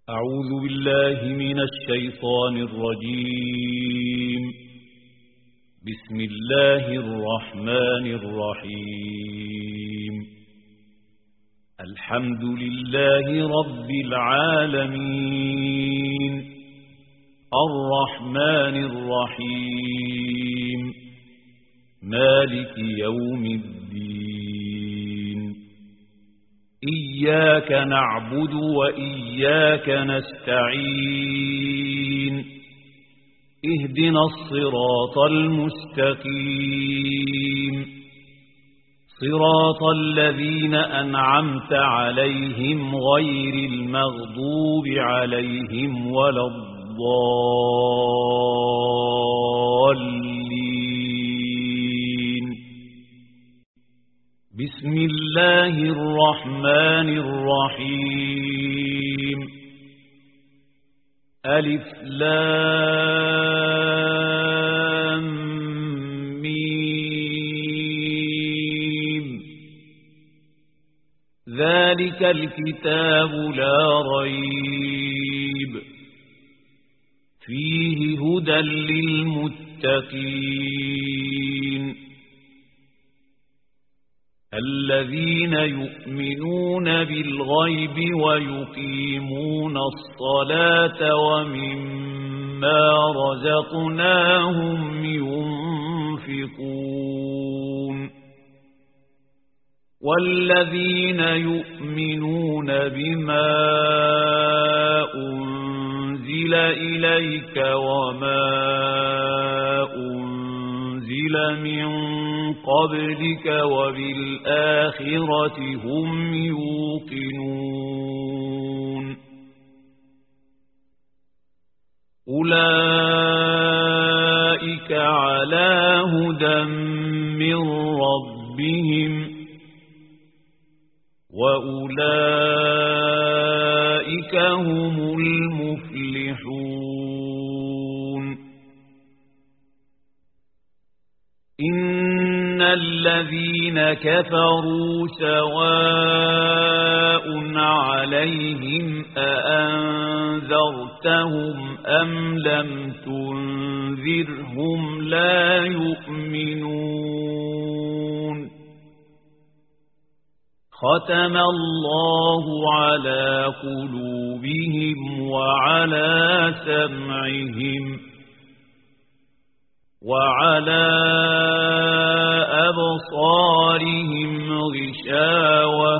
أعوذ بالله من الشيطان الرجيم. بسم الله الرحمن الرحيم. الحمد لله رب العالمين، الرحمن الرحيم، مالك يوم الدين. إياك نعبد وإياك نستعين. اهدنا الصراط المستقيم، صراط الذين أنعمت عليهم غير المغضوب عليهم ولا الضالين. بسم الله الرحمن الرحيم. ألف لام ميم. ذلك الكتاب لا ريب فيه هدى للمتقين، الذين يؤمنون بالغيب ويقيمون الصلاة ومما رزقناهم ينفقون، والذين يؤمنون بما أنزل إليك وما أنزل من قبلك وبالآخرة هم يوقنون. أولئك على هدى من ربهم وأولئك هم المفلحون. إن الذين كفروا سواء عليهم أأنذرتهم أم لم تنذرهم لا يؤمنون. ختم الله على قلوبهم وعلى سمعهم وعلى أبصارهم غشاوة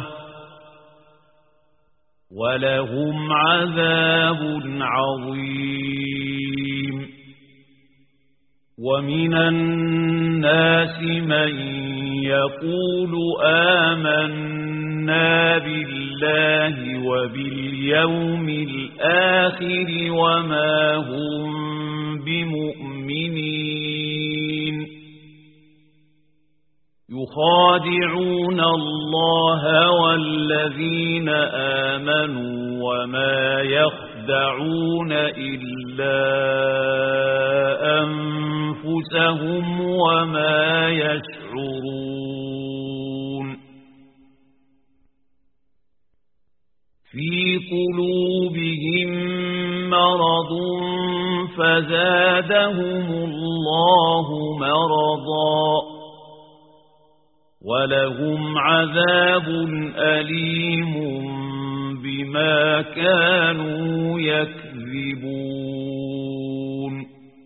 ولهم عذاب عظيم. ومن الناس من يقول آمنا بالله وباليوم الآخر وما هم بمؤمنين، يخادعون الله والذين آمنوا وما يخدعون إلا أنفسهم وما يشعرون. في قلوبهم مرض فزادهم الله مرضا ولهم عذاب أليم بما كانوا يكذبون.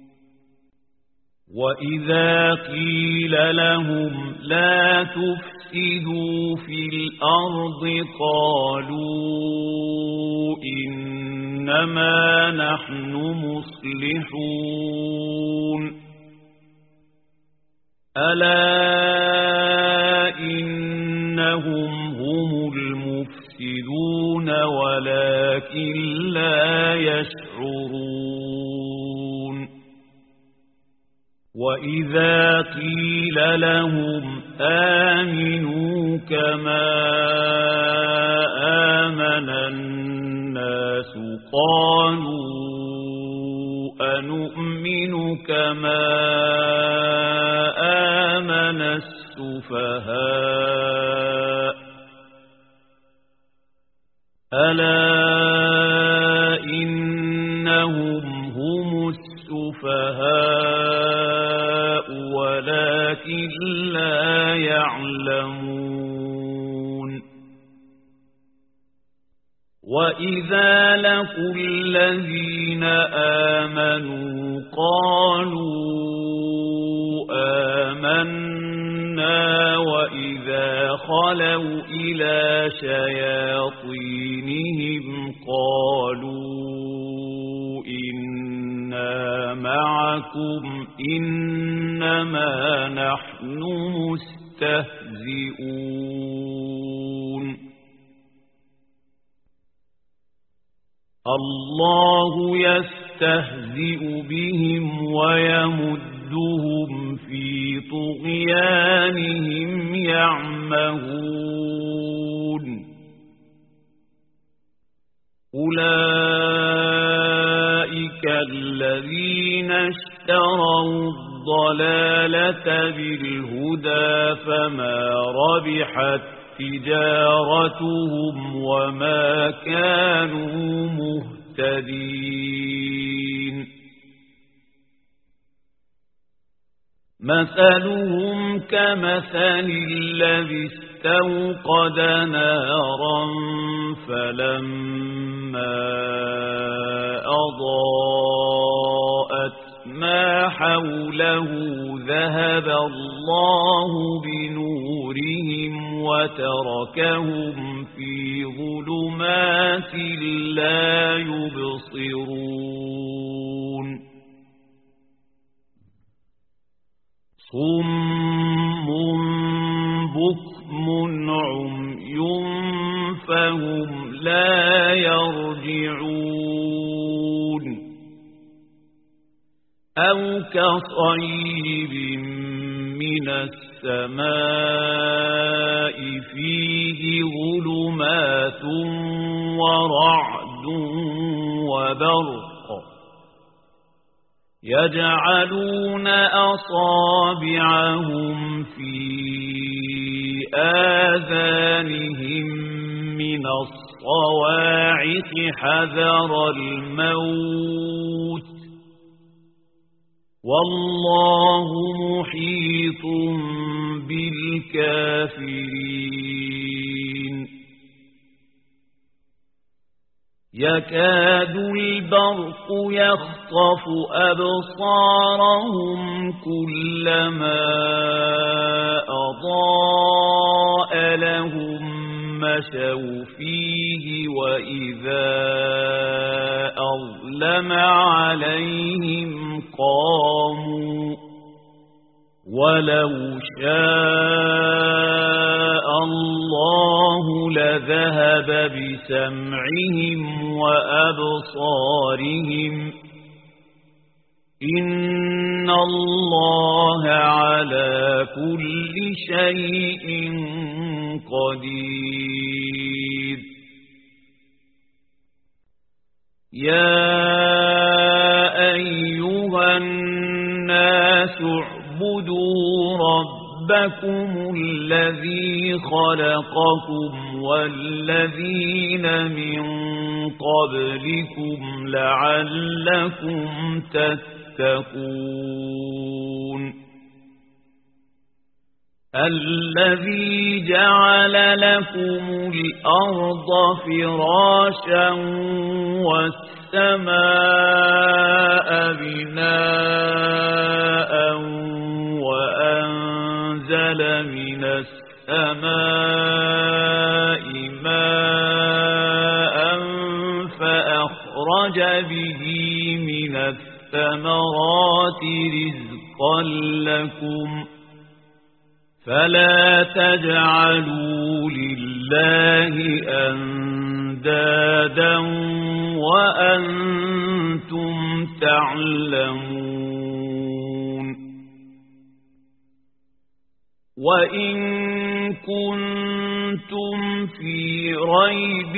وإذا قيل لهم لا تفسدوا في الأرض قالوا إنما نحن مصلحون. ألا إنهم هم المفسدون ولكن لا يشعرون. وإذا قيل لهم آمنوا كما آمن الناس قالوا أنؤمن كما آمن السفهاء. ألا السفهاء ولكن لا يعلمون وإذا لقوا الذين آمنوا قالوا آمنا وإذا خلوا إلى شياطينهم قالوا إنا معكم إنما نحن مستهزئون الله يستهزئ بهم ويمدهم في طغيانهم يعمهون أولئك الذين اشتروا الضلالة بالهدى فما ربحت تجارتهم وما كانوا مهتدين مثلهم كمثل الذي استوقد نارا فلما أضاءت ما حوله ذهب الله بنورهم وتركهم في ظلمات لا يبصرون صم بكم عمي فهم لا يرجعون أو كصيب من السماء فيه ظلمات ورعد وبرق يجعلون أصابعهم في آذانهم من الصواعق حذر الموت والله محيط بالكافرين يكاد البرق يخطف أبصارهم كلما أضاء لهم مشوا فيه وإذا أظلم عليهم قاموا ولو شاء الله لذهب بسمعهم وأبصارهم إن الله على كل شيء قدير يا أيها الناس اعبدوا ربكم الذي خلقكم والذين من قبلكم لعلكم تتقون الذي جعل لكم الأرض فراشا والسماء بناء وأنزل من السماء ماء فأخرج به من الثمرات رزقا لكم فلا تجعلوا لله أندادا وأنتم تعلمون وإن كنتم في ريب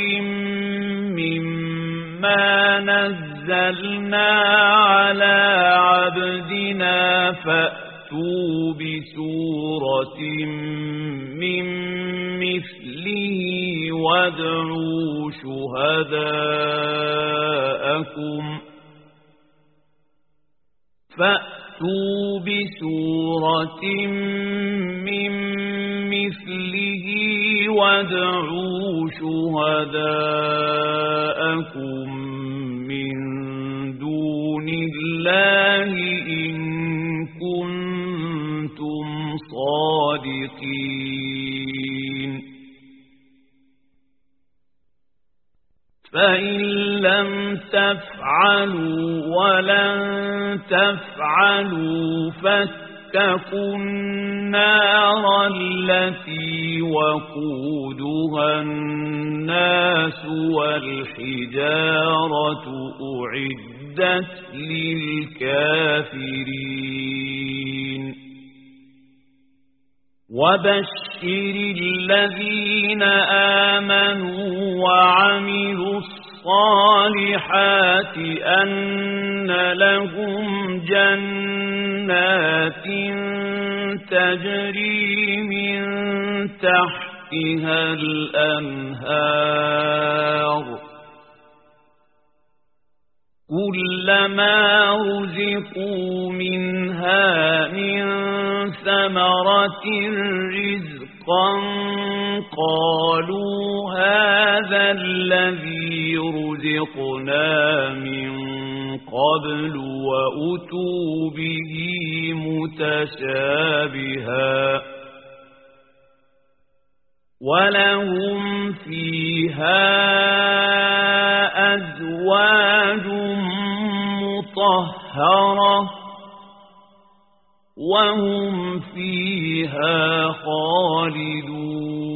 مما نزلنا على عبدنا فأتوا بسورة من مثله وادعوا شهداءكم. فأتوا بسورة من مثله وادعوا شهداءكم من دون الله إن كنتم صادقين فإن لم تفعلوا ولن تفعلوا فاتقوا النار التي وقودها الناس والحجارة أعدت للكافرين وبشر الذين آمنوا وعملوا الصالحات أن لهم جنات تجري من تحتها الأنهار كلما رزقوا منها من ثمرة رزقا قالوا هذا الذي رزقنا من قبل وأتوا به متشابها ولهم فيها أزواج مطهرة وهم فيها خالدون